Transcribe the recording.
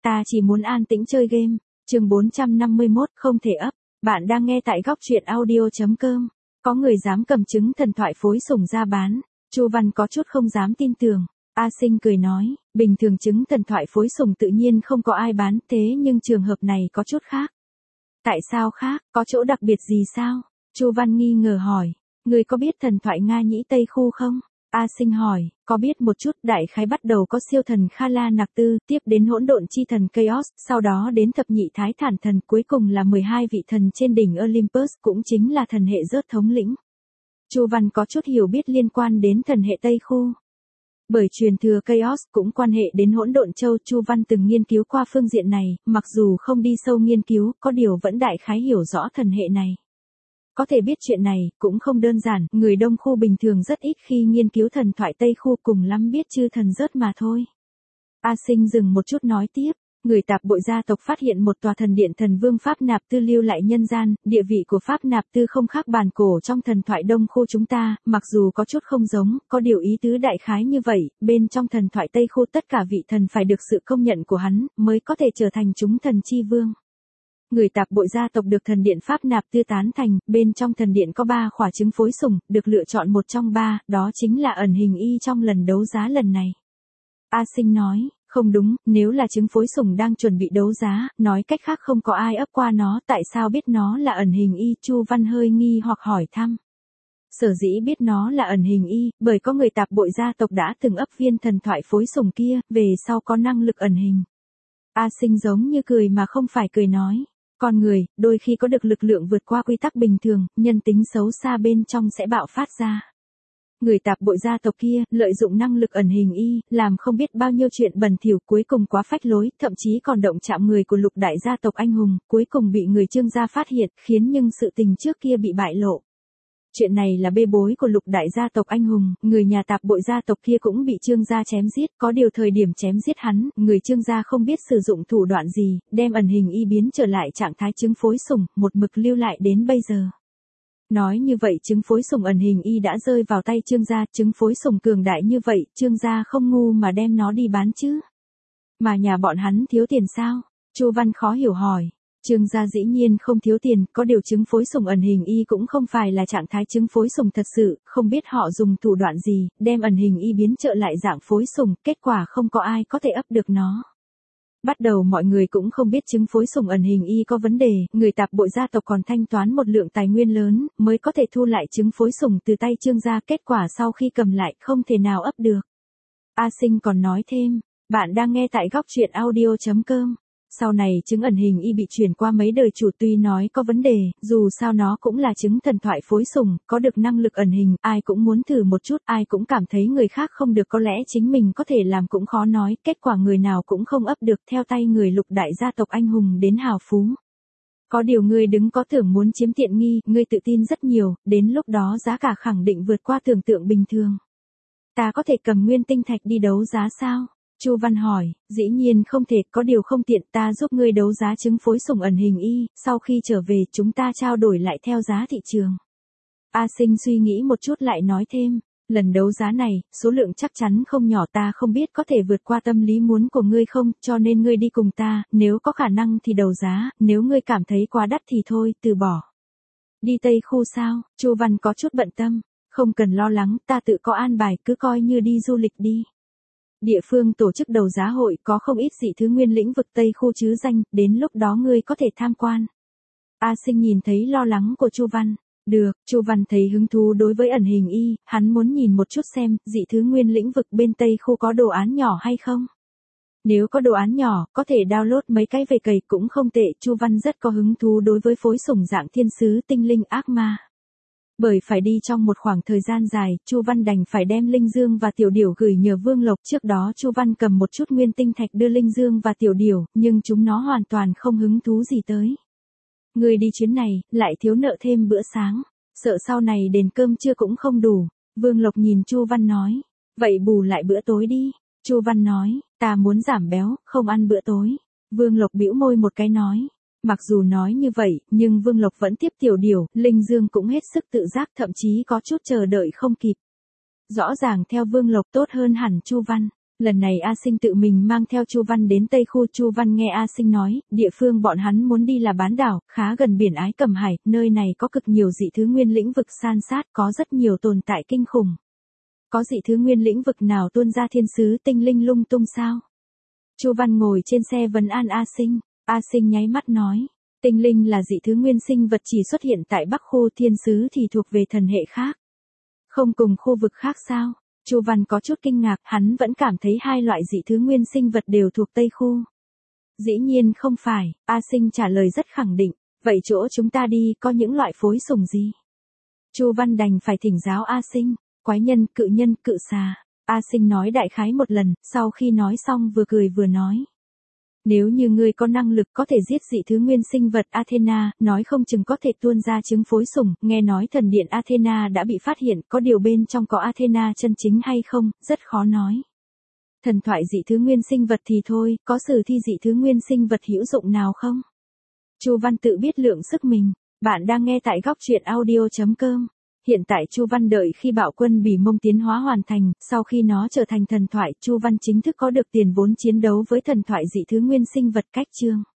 Ta chỉ muốn an tĩnh chơi game. Chương 451, không thể ấp. Bạn đang nghe tại góc truyện audio.com. Có người dám cầm trứng thần thoại phối sủng ra bán. Chu Văn có chút không dám tin tưởng. A Sinh cười nói, bình thường trứng thần thoại phối sủng tự nhiên không có ai bán, thế nhưng trường hợp này có chút khác. Tại sao khác, có chỗ đặc biệt gì sao? Chu Văn nghi ngờ hỏi, người có biết thần thoại Nga Nhĩ Tây Khu không? A Sinh hỏi, có biết một chút, đại khái bắt đầu có siêu thần Kha La Nặc Tư, tiếp đến hỗn độn chi thần Chaos, sau đó đến thập nhị thái thản thần, cuối cùng là 12 vị thần trên đỉnh Olympus, cũng chính là thần hệ rớt thống lĩnh. Chu Văn có chút hiểu biết liên quan đến thần hệ Tây Khu. Bởi truyền thừa Chaos cũng quan hệ đến hỗn độn châu, Chu Văn từng nghiên cứu qua phương diện này, mặc dù không đi sâu nghiên cứu, có điều vẫn đại khái hiểu rõ thần hệ này. Có thể biết chuyện này, cũng không đơn giản, người Đông Khu bình thường rất ít khi nghiên cứu thần thoại Tây Khu, cùng lắm biết chư thần rớt mà thôi. A Sinh dừng một chút nói tiếp, người Tạp Bội gia tộc phát hiện một tòa thần điện thần vương Pháp Nạp Tư lưu lại nhân gian, địa vị của Pháp Nạp Tư không khác bản cổ trong thần thoại Đông Khu chúng ta, mặc dù có chút không giống, có điều ý tứ đại khái như vậy, bên trong thần thoại Tây Khu tất cả vị thần phải được sự công nhận của hắn, mới có thể trở thành chúng thần chi vương. Người Tạp Bội gia tộc được thần điện Pháp Nạp Tư tán thành, bên trong thần điện có 3 khỏa trứng phối sủng, được lựa chọn một trong 3, đó chính là ẩn hình y trong lần đấu giá lần này. A Sinh nói, không đúng, nếu là trứng phối sủng đang chuẩn bị đấu giá, nói cách khác không có ai ấp qua nó, tại sao biết nó là ẩn hình y? Chu Văn hơi nghi hoặc hỏi thăm. Sở dĩ biết nó là ẩn hình y, bởi có người Tạp Bội gia tộc đã từng ấp viên thần thoại phối sủng kia, về sau có năng lực ẩn hình. A Sinh giống như cười mà không phải cười nói. Con người, đôi khi có được lực lượng vượt qua quy tắc bình thường, nhân tính xấu xa bên trong sẽ bạo phát ra. Người Tạp Bội gia tộc kia, lợi dụng năng lực ẩn hình y, làm không biết bao nhiêu chuyện bẩn thỉu, cuối cùng quá phách lối, thậm chí còn động chạm người của Lục đại gia tộc anh hùng, cuối cùng bị người Trương gia phát hiện, khiến nhưng sự tình trước kia bị bại lộ. Chuyện này là bê bối của Lục đại gia tộc anh hùng, người nhà Tạp Bội gia tộc kia cũng bị Trương gia chém giết, có điều thời điểm chém giết hắn, người Trương gia không biết sử dụng thủ đoạn gì, đem ẩn hình y biến trở lại trạng thái trứng phối sủng, một mực lưu lại đến bây giờ. Nói như vậy trứng phối sủng ẩn hình y đã rơi vào tay Trương gia, trứng phối sủng cường đại như vậy, Trương gia không ngu mà đem nó đi bán chứ. Mà nhà bọn hắn thiếu tiền sao? Chu Văn khó hiểu hỏi. Trương gia dĩ nhiên không thiếu tiền, có điều trứng phối sủng ẩn hình y cũng không phải là trạng thái trứng phối sủng thật sự, không biết họ dùng thủ đoạn gì, đem ẩn hình y biến trở lại dạng phối sủng, kết quả không có ai có thể ấp được nó. Bắt đầu mọi người cũng không biết trứng phối sủng ẩn hình y có vấn đề, người Tạp Bội gia tộc còn thanh toán một lượng tài nguyên lớn, mới có thể thu lại trứng phối sủng từ tay Trương gia, kết quả sau khi cầm lại không thể nào ấp được. A Sinh còn nói thêm, bạn đang nghe tại góc truyện audio.com. Sau này trứng ẩn hình y bị chuyển qua mấy đời chủ, tuy nói có vấn đề, dù sao nó cũng là trứng thần thoại phối sủng, có được năng lực ẩn hình, ai cũng muốn thử một chút, ai cũng cảm thấy người khác không được, có lẽ chính mình có thể làm cũng khó nói, kết quả người nào cũng không ấp được, theo tay người Lục đại gia tộc anh hùng đến hào phú. Có điều ngươi đứng có tưởng muốn chiếm tiện nghi, ngươi tự tin rất nhiều, đến lúc đó giá cả khẳng định vượt qua tưởng tượng bình thường. Ta có thể cầm nguyên tinh thạch đi đấu giá sao? Chu Văn hỏi, dĩ nhiên không thể, có điều không tiện, ta giúp ngươi đấu giá trứng phối sủng ẩn hình y, sau khi trở về chúng ta trao đổi lại theo giá thị trường. A Sinh suy nghĩ một chút lại nói thêm, lần đấu giá này, số lượng chắc chắn không nhỏ, ta không biết có thể vượt qua tâm lý muốn của ngươi không, cho nên ngươi đi cùng ta, nếu có khả năng thì đấu giá, nếu ngươi cảm thấy quá đắt thì thôi, từ bỏ. Đi Tây Khu sao? Chu Văn có chút bận tâm, không cần lo lắng, ta tự có an bài, cứ coi như đi du lịch đi. Địa phương tổ chức đấu giá hội có không ít dị thứ nguyên lĩnh vực Tây Khu chứ danh, đến lúc đó ngươi có thể tham quan. A Sinh nhìn thấy lo lắng của Chu Văn. Được, Chu Văn thấy hứng thú đối với ẩn hình y, hắn muốn nhìn một chút xem, dị thứ nguyên lĩnh vực bên Tây Khu có đồ án nhỏ hay không. Nếu có đồ án nhỏ, có thể download mấy cái về cày cũng không tệ, Chu Văn rất có hứng thú đối với phối sủng dạng thiên sứ, tinh linh, ác ma. Bởi phải đi trong một khoảng thời gian dài, Chu Văn đành phải đem Linh Dương và Tiểu Điểu gửi nhờ Vương Lộc, trước đó Chu Văn cầm một chút nguyên tinh thạch đưa Linh Dương và Tiểu Điểu, nhưng chúng nó hoàn toàn không hứng thú gì tới. Người đi chuyến này, lại thiếu nợ thêm bữa sáng, sợ sau này đền cơm trưa cũng không đủ. Vương Lộc nhìn Chu Văn nói, vậy bù lại bữa tối đi. Chu Văn nói, ta muốn giảm béo, không ăn bữa tối. Vương Lộc bĩu môi một cái nói. Mặc dù nói như vậy, nhưng Vương Lộc vẫn tiếp Tiểu Điểu, Linh Dương cũng hết sức tự giác, thậm chí có chút chờ đợi không kịp. Rõ ràng theo Vương Lộc tốt hơn hẳn Chu Văn. Lần này A Sinh tự mình mang theo Chu Văn đến Tây Khu. Chu Văn nghe A Sinh nói, địa phương bọn hắn muốn đi là bán đảo, khá gần biển Ái Cầm Hải, nơi này có cực nhiều dị thứ nguyên lĩnh vực san sát, có rất nhiều tồn tại kinh khủng. Có dị thứ nguyên lĩnh vực nào tuôn ra thiên sứ tinh linh lung tung sao? Chu Văn ngồi trên xe vấn an A Sinh. A Sinh nháy mắt nói, tinh linh là dị thứ nguyên sinh vật chỉ xuất hiện tại Bắc Khu, thiên sứ thì thuộc về thần hệ khác. Không cùng khu vực khác sao? Chu Văn có chút kinh ngạc, hắn vẫn cảm thấy hai loại dị thứ nguyên sinh vật đều thuộc Tây Khu. Dĩ nhiên không phải, A Sinh trả lời rất khẳng định, vậy chỗ chúng ta đi có những loại phối sủng gì? Chu Văn đành phải thỉnh giáo A Sinh, quái nhân, cự xà. A Sinh nói đại khái một lần, sau khi nói xong vừa cười vừa nói. Nếu như ngươi có năng lực có thể giết dị thứ nguyên sinh vật Athena, nói không chừng có thể tuôn ra trứng phối sủng, nghe nói thần điện Athena đã bị phát hiện, có điều bên trong có Athena chân chính hay không, rất khó nói. Thần thoại dị thứ nguyên sinh vật thì thôi, có sử thi dị thứ nguyên sinh vật hữu dụng nào không? Chu Văn tự biết lượng sức mình, bạn đang nghe tại góc truyện audio.com. Hiện tại Chu Văn đợi khi bạo quân Bỉ Mông tiến hóa hoàn thành, sau khi nó trở thành thần thoại, Chu Văn chính thức có được tiền vốn chiến đấu với thần thoại dị thứ nguyên sinh vật cách chương.